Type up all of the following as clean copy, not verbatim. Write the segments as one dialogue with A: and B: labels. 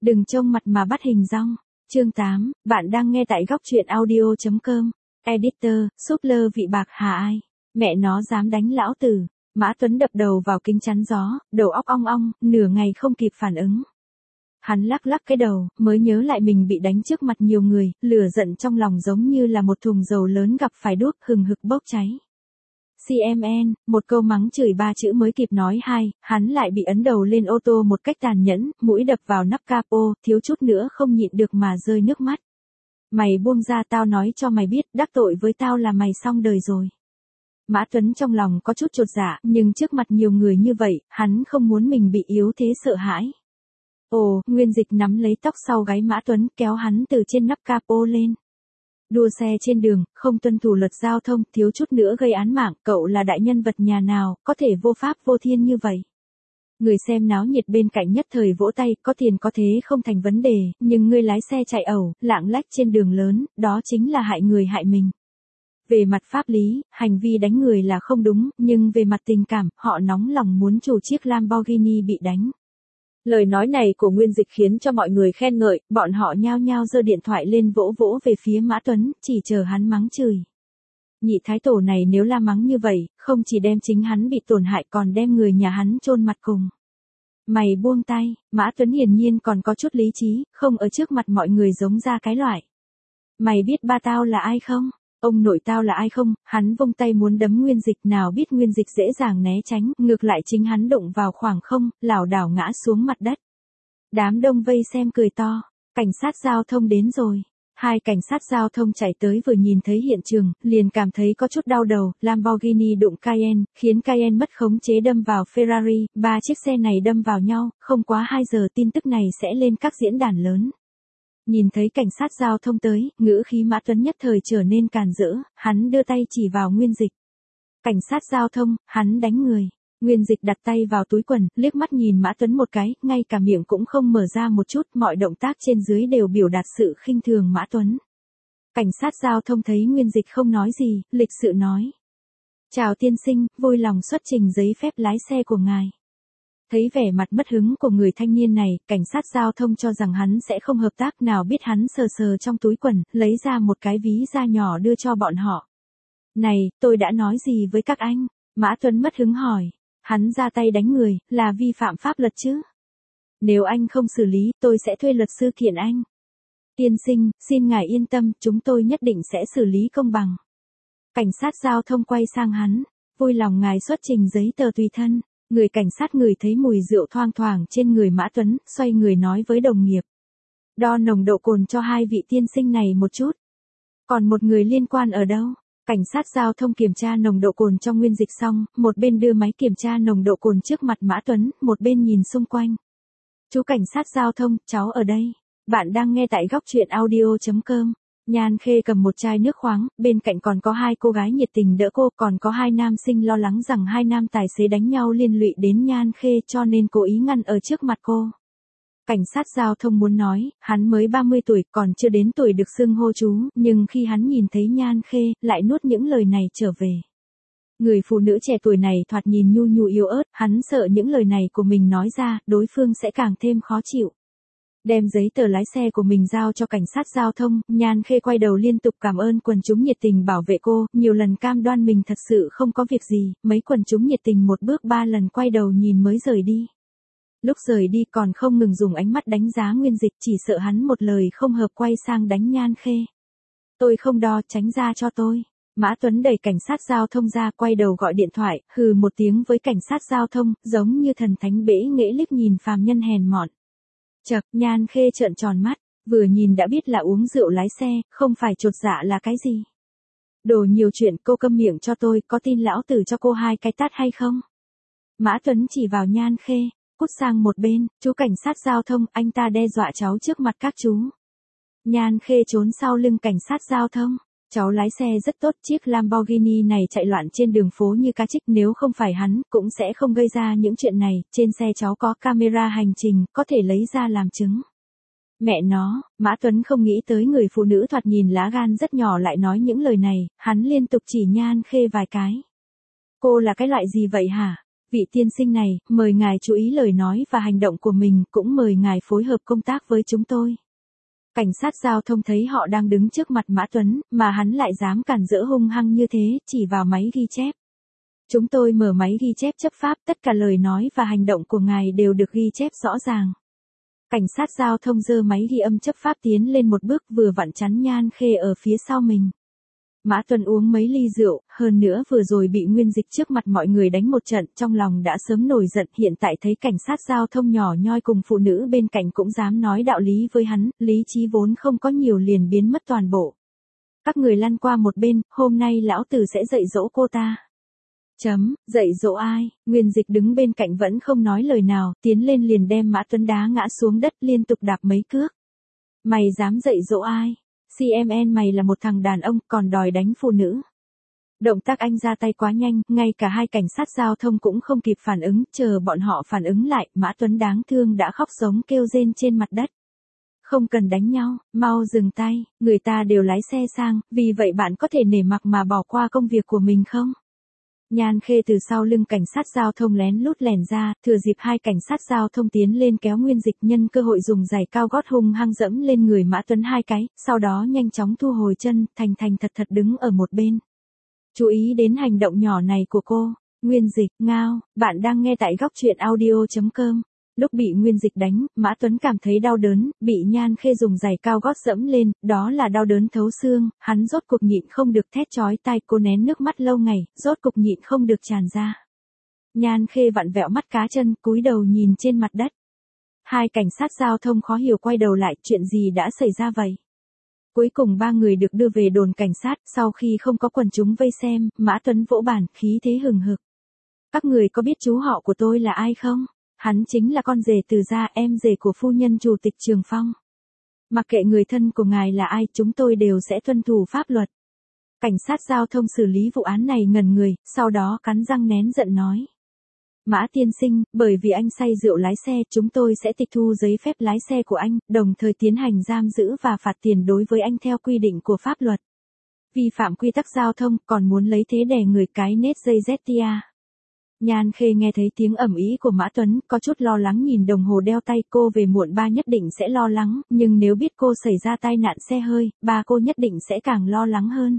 A: Đừng trông mặt mà bắt hình dong. Chương 8, bạn đang nghe tại góc truyện audio.com. Editor, súp lơ vị bạc hà ai? Mẹ nó dám đánh lão tử. Mã Tuấn đập đầu vào kính chắn gió, đầu óc ong ong, nửa ngày không kịp phản ứng. Hắn lắc lắc cái đầu, mới nhớ lại mình bị đánh trước mặt nhiều người, lửa giận trong lòng giống như là một thùng dầu lớn gặp phải đuốc hừng hực bốc cháy. CMN, một câu mắng chửi 3 chữ mới kịp nói hai, hắn lại bị ấn đầu lên ô tô một cách tàn nhẫn, mũi đập vào nắp capo, thiếu chút nữa không nhịn được mà rơi nước mắt. Mày buông ra, tao nói cho mày biết, đắc tội với tao là mày xong đời rồi. Mã Tuấn trong lòng có chút chột dạ, nhưng trước mặt nhiều người như vậy, hắn không muốn mình bị yếu thế sợ hãi. Ồ, Nguyên Dịch nắm lấy tóc sau gáy Mã Tuấn, kéo hắn từ trên nắp capo lên. Đua xe trên đường, không tuân thủ luật giao thông, thiếu chút nữa gây án mạng, cậu là đại nhân vật nhà nào, có thể vô pháp vô thiên như vậy. Người xem náo nhiệt bên cạnh nhất thời vỗ tay, có tiền có thế không thành vấn đề, nhưng ngươi lái xe chạy ẩu, lạng lách trên đường lớn, đó chính là hại người hại mình. Về mặt pháp lý, hành vi đánh người là không đúng, nhưng về mặt tình cảm, họ nóng lòng muốn chủ chiếc Lamborghini bị đánh. Lời nói này của Nguyên Dịch khiến cho mọi người khen ngợi, bọn họ nhao nhao giơ điện thoại lên vỗ vỗ về phía Mã Tuấn, chỉ chờ hắn mắng chửi. Nhị thái tổ này nếu la mắng như vậy, không chỉ đem chính hắn bị tổn hại còn đem người nhà hắn chôn mặt cùng. Mày buông tay, Mã Tuấn hiển nhiên còn có chút lý trí, không ở trước mặt mọi người giống ra cái loại. Mày biết ba tao là ai không? Ông nội tao là ai không? Hắn vung tay muốn đấm Nguyên Dịch, nào biết Nguyên Dịch dễ dàng né tránh, ngược lại chính hắn đụng vào khoảng không, lảo đảo ngã xuống mặt đất. Đám đông vây xem cười to, cảnh sát giao thông đến rồi. Hai cảnh sát giao thông chạy tới vừa nhìn thấy hiện trường, liền cảm thấy có chút đau đầu, Lamborghini đụng Cayenne, khiến Cayenne mất khống chế đâm vào Ferrari, 3 chiếc xe này đâm vào nhau, không quá 2 giờ tin tức này sẽ lên các diễn đàn lớn. Nhìn thấy cảnh sát giao thông tới, ngữ khí Mã Tuấn nhất thời trở nên càn rỡ, hắn đưa tay chỉ vào Nguyên Dịch. Cảnh sát giao thông, hắn đánh người. Nguyên Dịch đặt tay vào túi quần, liếc mắt nhìn Mã Tuấn một cái, ngay cả miệng cũng không mở ra một chút, mọi động tác trên dưới đều biểu đạt sự khinh thường Mã Tuấn. Cảnh sát giao thông thấy Nguyên Dịch không nói gì, lịch sự nói. Chào tiên sinh, vui lòng xuất trình giấy phép lái xe của ngài. Thấy vẻ mặt mất hứng của người thanh niên này, cảnh sát giao thông cho rằng hắn sẽ không hợp tác, nào biết hắn sờ sờ trong túi quần, lấy ra một cái ví da nhỏ đưa cho bọn họ. Này, tôi đã nói gì với các anh? Mã Tuấn mất hứng hỏi. Hắn ra tay đánh người, là vi phạm pháp luật chứ? Nếu anh không xử lý, tôi sẽ thuê luật sư kiện anh. Tiên sinh, xin ngài yên tâm, chúng tôi nhất định sẽ xử lý công bằng. Cảnh sát giao thông quay sang hắn, vui lòng ngài xuất trình giấy tờ tùy thân. Người cảnh sát ngửi thấy mùi rượu thoang thoảng trên người Mã Tuấn, xoay người nói với đồng nghiệp. Đo nồng độ cồn cho hai vị tiên sinh này một chút. Còn một người liên quan ở đâu? Cảnh sát giao thông kiểm tra nồng độ cồn trong Nguyên Dịch xong, một bên đưa máy kiểm tra nồng độ cồn trước mặt Mã Tuấn, một bên nhìn xung quanh. Chú cảnh sát giao thông, cháu ở đây. Bạn đang nghe tại góc truyện audio.com. Nhan Khê cầm một chai nước khoáng, bên cạnh còn có hai cô gái nhiệt tình đỡ cô, còn có hai nam sinh lo lắng rằng hai nam tài xế đánh nhau liên lụy đến Nhan Khê cho nên cố ý ngăn ở trước mặt cô. Cảnh sát giao thông muốn nói, hắn mới 30 tuổi, còn chưa đến tuổi được xưng hô chú, nhưng khi hắn nhìn thấy Nhan Khê, lại nuốt những lời này trở về. Người phụ nữ trẻ tuổi này thoạt nhìn nhu nhu yếu ớt, hắn sợ những lời này của mình nói ra, đối phương sẽ càng thêm khó chịu. Đem giấy tờ lái xe của mình giao cho cảnh sát giao thông, Nhan Khê quay đầu liên tục cảm ơn quần chúng nhiệt tình bảo vệ cô, nhiều lần cam đoan mình thật sự không có việc gì, mấy quần chúng nhiệt tình một bước 3 lần quay đầu nhìn mới rời đi. Lúc rời đi còn không ngừng dùng ánh mắt đánh giá Nguyên Dịch, chỉ sợ hắn một lời không hợp quay sang đánh Nhan Khê. Tôi không đo, tránh ra cho tôi. Mã Tuấn đẩy cảnh sát giao thông ra, quay đầu gọi điện thoại, hừ một tiếng với cảnh sát giao thông, giống như thần thánh bẽ nghễ liếc nhìn phàm nhân hèn mọn. Chậc, Nhan Khê trợn tròn mắt, vừa nhìn đã biết là uống rượu lái xe, không phải chột dạ là cái gì. Đồ nhiều chuyện, cô câm miệng cho tôi, có tin lão tử cho cô 2 cái tát hay không? Mã Tuấn chỉ vào Nhan Khê, cút sang một bên, chú cảnh sát giao thông, anh ta đe dọa cháu trước mặt các chú. Nhan Khê trốn sau lưng cảnh sát giao thông. Cháu lái xe rất tốt, chiếc Lamborghini này chạy loạn trên đường phố như cá trích, nếu không phải hắn, cũng sẽ không gây ra những chuyện này, trên xe cháu có camera hành trình, có thể lấy ra làm chứng. Mẹ nó, Mã Tuấn không nghĩ tới người phụ nữ thoạt nhìn lá gan rất nhỏ lại nói những lời này, hắn liên tục chỉ Nhan Khê vài cái. Cô là cái loại gì vậy hả? Vị tiên sinh này, mời ngài chú ý lời nói và hành động của mình, cũng mời ngài phối hợp công tác với chúng tôi. Cảnh sát giao thông thấy họ đang đứng trước mặt Mã Tuấn, mà hắn lại dám cản rỡ hung hăng như thế, chỉ vào máy ghi chép. Chúng tôi mở máy ghi chép chấp pháp, tất cả lời nói và hành động của ngài đều được ghi chép rõ ràng. Cảnh sát giao thông giơ máy ghi âm chấp pháp tiến lên một bước, vừa vặn chắn Nhan Khê ở phía sau mình. Mã Tuấn uống mấy ly rượu, hơn nữa vừa rồi bị Nguyên Dịch trước mặt mọi người đánh một trận, trong lòng đã sớm nổi giận, hiện tại thấy cảnh sát giao thông nhỏ nhoi cùng phụ nữ bên cạnh cũng dám nói đạo lý với hắn, lý trí vốn không có nhiều liền biến mất toàn bộ. Các người lăn qua một bên, hôm nay lão tử sẽ dạy dỗ cô ta. Dạy dỗ ai? Nguyên Dịch đứng bên cạnh vẫn không nói lời nào, tiến lên liền đem Mã Tuấn đá ngã xuống đất, liên tục đạp mấy cước. Mày dám dạy dỗ ai? CMN mày là một thằng đàn ông còn đòi đánh phụ nữ. Động tác anh ra tay quá nhanh, ngay cả hai cảnh sát giao thông cũng không kịp phản ứng, chờ bọn họ phản ứng lại, Mã Tuấn đáng thương đã khóc giống kêu rên trên mặt đất. Không cần đánh nhau, mau dừng tay, người ta đều lái xe sang, vì vậy bạn có thể nể mặc mà bỏ qua công việc của mình không? Nhan Khê từ sau lưng cảnh sát giao thông lén lút lẻn ra, thừa dịp hai cảnh sát giao thông tiến lên kéo Nguyên Dịch, nhân cơ hội dùng giày cao gót hung hăng dẫm lên người Mã Tuấn hai cái, sau đó nhanh chóng thu hồi chân, thành thành thật thật đứng ở một bên. Chú ý đến hành động nhỏ này của cô. Nguyên Dịch, ngao, bạn đang nghe tại góc truyện audio.com. Lúc bị Nguyên Dịch đánh, Mã Tuấn cảm thấy đau đớn, bị Nhan Khê dùng giày cao gót dẫm lên, đó là đau đớn thấu xương, hắn rốt cuộc nhịn không được thét chói tai, cô nén nước mắt lâu ngày, rốt cuộc nhịn không được tràn ra. Nhan Khê vặn vẹo mắt cá chân, cúi đầu nhìn trên mặt đất. Hai cảnh sát giao thông khó hiểu quay đầu lại, chuyện gì đã xảy ra vậy? Cuối cùng ba người được đưa về đồn cảnh sát, sau khi không có quần chúng vây xem, Mã Tuấn vỗ bàn, khí thế hừng hực. Các người có biết chú họ của tôi là ai không? Hắn chính là con rể Từ gia, em rể của phu nhân chủ tịch Trường Phong. Mặc kệ người thân của ngài là ai, chúng tôi đều sẽ tuân thủ pháp luật. Cảnh sát giao thông xử lý vụ án này ngẩn người, sau đó cắn răng nén giận nói. Mã tiên sinh, bởi vì anh say rượu lái xe, chúng tôi sẽ tịch thu giấy phép lái xe của anh, đồng thời tiến hành giam giữ và phạt tiền đối với anh theo quy định của pháp luật. Vi phạm quy tắc giao thông, còn muốn lấy thế đè người, cái nết dây ZTA. Nhan Khê nghe thấy tiếng ầm ĩ của Mã Tuấn, có chút lo lắng nhìn đồng hồ đeo tay, cô về muộn ba nhất định sẽ lo lắng, nhưng nếu biết cô xảy ra tai nạn xe hơi, ba cô nhất định sẽ càng lo lắng hơn.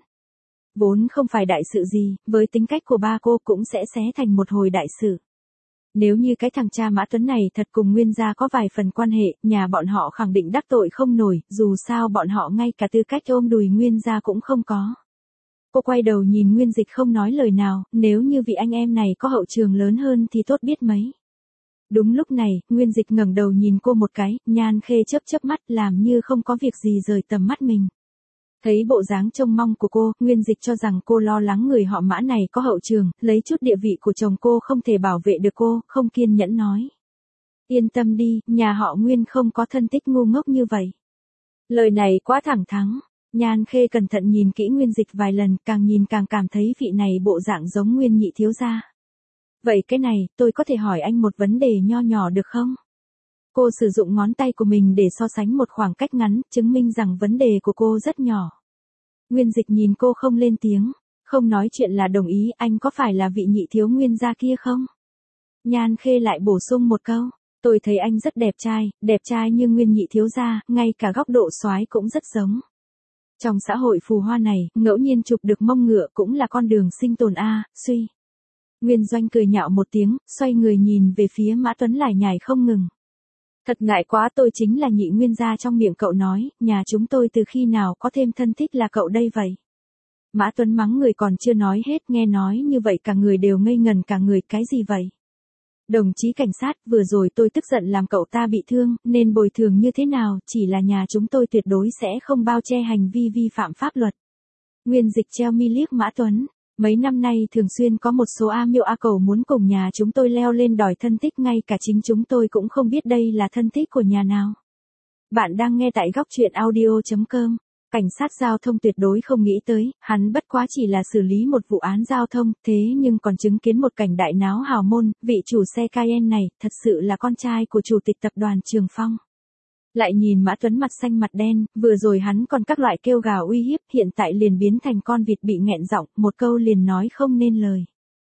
A: Vốn không phải đại sự gì, với tính cách của ba cô cũng sẽ xé thành một hồi đại sự. Nếu như cái thằng cha Mã Tuấn này thật cùng Nguyên gia có vài phần quan hệ, nhà bọn họ khẳng định đắc tội không nổi, dù sao bọn họ ngay cả tư cách ôm đùi Nguyên gia cũng không có. Cô quay đầu nhìn Nguyên Dịch không nói lời nào, nếu như vị anh em này có hậu trường lớn hơn thì tốt biết mấy. Đúng lúc này, Nguyên Dịch ngẩng đầu nhìn cô một cái, Nhan Khê chớp chớp mắt làm như không có việc gì rời tầm mắt mình. Thấy bộ dáng trông mong của cô, Nguyên Dịch cho rằng cô lo lắng người họ Mã này có hậu trường, lấy chút địa vị của chồng cô không thể bảo vệ được cô, không kiên nhẫn nói. Yên tâm đi, nhà họ Nguyên không có thân tích ngu ngốc như vậy. Lời này quá thẳng thắn. Nhan Khê cẩn thận nhìn kỹ Nguyên Dịch vài lần, càng nhìn càng cảm thấy vị này bộ dạng giống Nguyên nhị thiếu gia. Vậy cái này, tôi có thể hỏi anh một vấn đề nho nhỏ được không? Cô sử dụng ngón tay của mình để so sánh một khoảng cách ngắn, chứng minh rằng vấn đề của cô rất nhỏ. Nguyên Dịch nhìn cô không lên tiếng, không nói chuyện là đồng ý, anh có phải là vị nhị thiếu Nguyên gia kia không? Nhan Khê lại bổ sung một câu, tôi thấy anh rất đẹp trai như Nguyên nhị thiếu gia, ngay cả góc độ soái cũng rất giống. Trong xã hội phù hoa này, ngẫu nhiên chụp được mông ngựa cũng là con đường sinh tồn suy. Nguyên Doanh cười nhạo một tiếng, xoay người nhìn về phía Mã Tuấn lải nhải không ngừng. Thật ngại quá, tôi chính là nhị Nguyên gia trong miệng cậu nói, nhà chúng tôi từ khi nào có thêm thân thích là cậu đây vậy? Mã Tuấn mắng người còn chưa nói hết, nghe nói như vậy cả người đều ngây ngần cả người, cái gì vậy? Đồng chí cảnh sát, vừa rồi tôi tức giận làm cậu ta bị thương, nên bồi thường như thế nào, chỉ là nhà chúng tôi tuyệt đối sẽ không bao che hành vi vi phạm pháp luật. Nguyên Dịch treo mi liếc Mã Tuấn, mấy năm nay thường xuyên có một số A miêu A cầu muốn cùng nhà chúng tôi leo lên đòi thân tích, ngay cả chính chúng tôi cũng không biết đây là thân tích của nhà nào. Bạn đang nghe tại góc truyện audio.com. Cảnh sát giao thông tuyệt đối không nghĩ tới, hắn bất quá chỉ là xử lý một vụ án giao thông, thế nhưng còn chứng kiến một cảnh đại náo hào môn, vị chủ xe Cayenne này, thật sự là con trai của chủ tịch tập đoàn Trường Phong. Lại nhìn Mã Tuấn mặt xanh mặt đen, vừa rồi hắn còn các loại kêu gào uy hiếp, hiện tại liền biến thành con vịt bị nghẹn giọng, một câu liền nói không nên lời.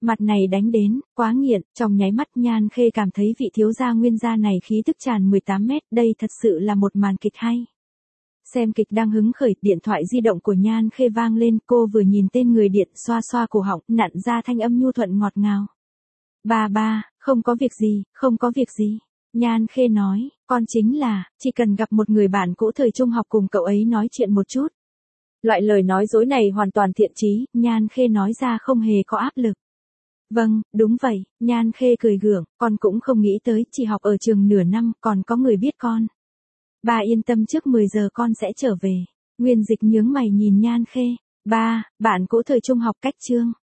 A: Mặt này đánh đến, quá nghiện, trong nháy mắt Nhan Khê cảm thấy vị thiếu gia Nguyên gia này khí tức tràn 18 mét, đây thật sự là một màn kịch hay. Xem kịch đang hứng khởi, điện thoại di động của Nhan Khê vang lên, cô vừa nhìn tên người điện, xoa xoa cổ họng, nặn ra thanh âm nhu thuận ngọt ngào. Ba, không có việc gì, không có việc gì. Nhan Khê nói, con chính là, chỉ cần gặp một người bạn cũ thời trung học cùng cậu ấy nói chuyện một chút. Loại lời nói dối này hoàn toàn thiện chí, Nhan Khê nói ra không hề có áp lực. Vâng, đúng vậy, Nhan Khê cười gượng, con cũng không nghĩ tới, chỉ học ở trường nửa năm, còn có người biết con. Ba yên tâm, trước 10 giờ con sẽ trở về. Nguyên Dịch nhướng mày nhìn Nhan Khê. Ba, bạn cũ thời trung học cách chương.